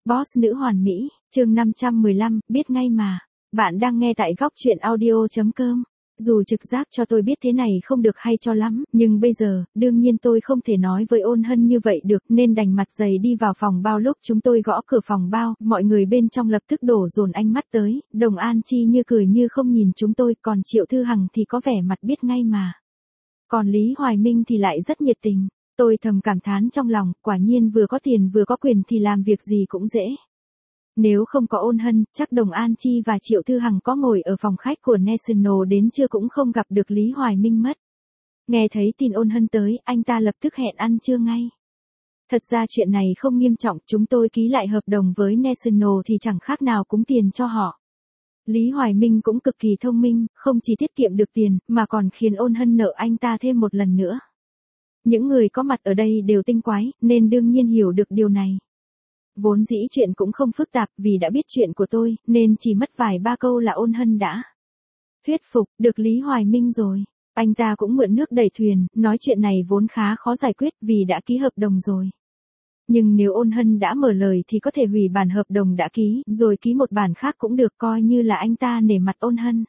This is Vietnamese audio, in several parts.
Boss nữ hoàn mỹ, chương 515, biết ngay mà. Bạn đang nghe tại góc chuyện audio.com. Dù trực giác cho tôi biết thế này không được hay cho lắm, nhưng bây giờ, đương nhiên tôi không thể nói với Ôn Hân như vậy được nên đành mặt dày đi vào phòng bao. Lúc chúng tôi gõ cửa phòng bao, mọi người bên trong lập tức đổ dồn ánh mắt tới, Đồng An Chi như cười như không nhìn chúng tôi, còn Triệu Thư Hằng thì có vẻ mặt biết ngay mà. Còn Lý Hoài Minh thì lại rất nhiệt tình. Tôi thầm cảm thán trong lòng, quả nhiên vừa có tiền vừa có quyền thì làm việc gì cũng dễ. Nếu không có Ôn Hân, chắc Đồng An Chi và Triệu Thư Hằng có ngồi ở phòng khách của National đến trưa cũng không gặp được Lý Hoài Minh mất. Nghe thấy tin Ôn Hân tới, anh ta lập tức hẹn ăn trưa ngay. Thật ra chuyện này không nghiêm trọng, chúng tôi ký lại hợp đồng với National thì chẳng khác nào cúng tiền cho họ. Lý Hoài Minh cũng cực kỳ thông minh, không chỉ tiết kiệm được tiền, mà còn khiến Ôn Hân nợ anh ta thêm một lần nữa. Những người có mặt ở đây đều tinh quái, nên đương nhiên hiểu được điều này. Vốn dĩ chuyện cũng không phức tạp, vì đã biết chuyện của tôi, nên chỉ mất vài ba câu là Ôn Hân đã thuyết phục được Lý Hoài Minh rồi. Anh ta cũng mượn nước đẩy thuyền, nói chuyện này vốn khá khó giải quyết vì đã ký hợp đồng rồi. Nhưng nếu Ôn Hân đã mở lời thì có thể hủy bản hợp đồng đã ký, rồi ký một bản khác cũng được, coi như là anh ta nể mặt Ôn Hân.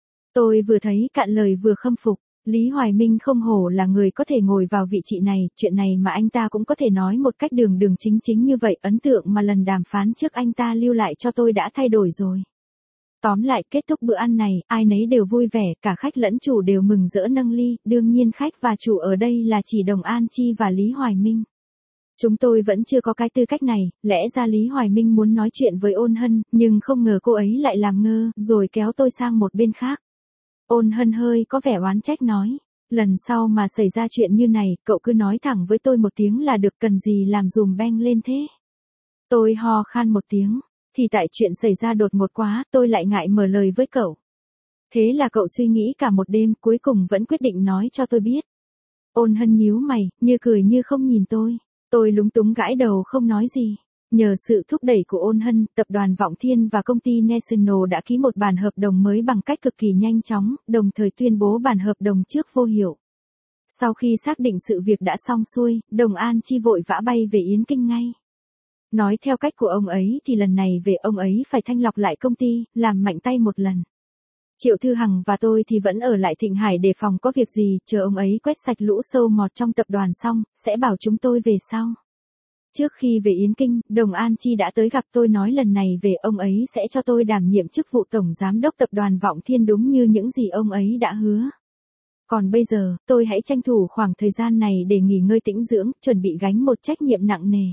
Tôi vừa thấy cạn lời vừa khâm phục. Lý Hoài Minh không hổ là người có thể ngồi vào vị trí này, chuyện này mà anh ta cũng có thể nói một cách đường đường chính chính như vậy. Ấn tượng mà lần đàm phán trước anh ta lưu lại cho tôi đã thay đổi rồi. Tóm lại, kết thúc bữa ăn này, ai nấy đều vui vẻ, cả khách lẫn chủ đều mừng rỡ nâng ly, đương nhiên khách và chủ ở đây là chỉ Đồng An Chi và Lý Hoài Minh. Chúng tôi vẫn chưa có cái tư cách này, lẽ ra Lý Hoài Minh muốn nói chuyện với Ôn Hân, nhưng không ngờ cô ấy lại làm ngơ, rồi kéo tôi sang một bên khác. Ôn Hân hơi có vẻ oán trách nói, lần sau mà xảy ra chuyện như này, cậu cứ nói thẳng với tôi một tiếng là được, cần gì làm dùm beng lên thế. Tôi ho khan một tiếng, thì tại chuyện xảy ra đột ngột quá, tôi lại ngại mở lời với cậu. Thế là cậu suy nghĩ cả một đêm, cuối cùng vẫn quyết định nói cho tôi biết. Ôn Hân nhíu mày, như cười như không nhìn tôi lúng túng gãi đầu không nói gì. Nhờ sự thúc đẩy của Ôn Hân, tập đoàn Vọng Thiên và công ty National đã ký một bản hợp đồng mới bằng cách cực kỳ nhanh chóng, đồng thời tuyên bố bản hợp đồng trước vô hiệu. Sau khi xác định sự việc đã xong xuôi, Đồng An Chi vội vã bay về Yến Kinh ngay. Nói theo cách của ông ấy thì lần này về ông ấy phải thanh lọc lại công ty, làm mạnh tay một lần. Triệu Thư Hằng và tôi thì vẫn ở lại Thịnh Hải để phòng có việc gì, chờ ông ấy quét sạch lũ sâu mọt trong tập đoàn xong, sẽ bảo chúng tôi về sau. Trước khi về Yến Kinh, Đồng An Chi đã tới gặp tôi nói lần này về ông ấy sẽ cho tôi đảm nhiệm chức vụ Tổng Giám đốc Tập đoàn Vọng Thiên đúng như những gì ông ấy đã hứa. Còn bây giờ, tôi hãy tranh thủ khoảng thời gian này để nghỉ ngơi tĩnh dưỡng, chuẩn bị gánh một trách nhiệm nặng nề.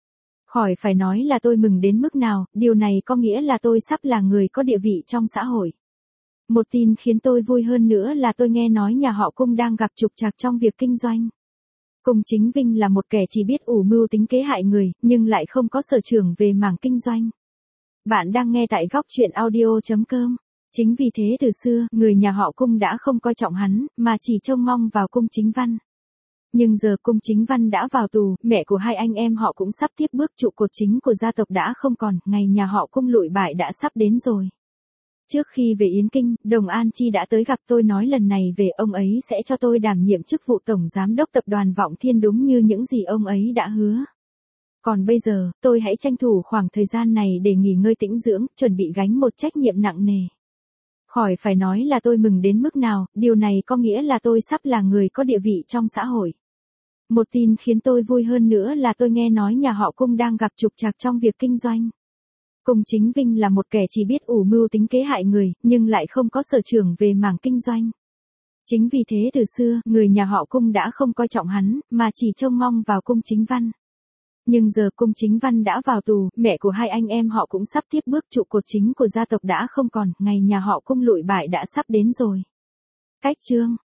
Khỏi phải nói là tôi mừng đến mức nào, điều này có nghĩa là tôi sắp là người có địa vị trong xã hội. Một tin khiến tôi vui hơn nữa là tôi nghe nói nhà họ Cung đang gặp trục trặc trong việc kinh doanh. Cung Chính Vinh là một kẻ chỉ biết ủ mưu tính kế hại người, nhưng lại không có sở trường về mảng kinh doanh. Bạn đang nghe tại góc chuyện audio.com. Chính vì thế từ xưa, người nhà họ Cung đã không coi trọng hắn, mà chỉ trông mong vào Cung Chính Văn. Nhưng giờ Cung Chính Văn đã vào tù, mẹ của hai anh em họ cũng sắp tiếp bước, trụ cột chính của gia tộc đã không còn, ngày nhà họ Cung lụi bại đã sắp đến rồi. Trước khi về Yến Kinh, Đồng An Chi đã tới gặp tôi nói lần này về ông ấy sẽ cho tôi đảm nhiệm chức vụ Tổng Giám đốc Tập đoàn Vọng Thiên đúng như những gì ông ấy đã hứa. Còn bây giờ, tôi hãy tranh thủ khoảng thời gian này để nghỉ ngơi tĩnh dưỡng, chuẩn bị gánh một trách nhiệm nặng nề. Khỏi phải nói là tôi mừng đến mức nào, điều này có nghĩa là tôi sắp là người có địa vị trong xã hội. Một tin khiến tôi vui hơn nữa là tôi nghe nói nhà họ Cung đang gặp trục trặc trong việc kinh doanh. Cung Chính Vinh là một kẻ chỉ biết ủ mưu tính kế hại người, nhưng lại không có sở trường về mảng kinh doanh. Chính vì thế từ xưa, người nhà họ Cung đã không coi trọng hắn, mà chỉ trông mong vào Cung Chính Văn. Nhưng giờ Cung Chính Văn đã vào tù, mẹ của hai anh em họ cũng sắp tiếp bước, trụ cột chính của gia tộc đã không còn, ngày nhà họ Cung lụi bại đã sắp đến rồi. Cách chương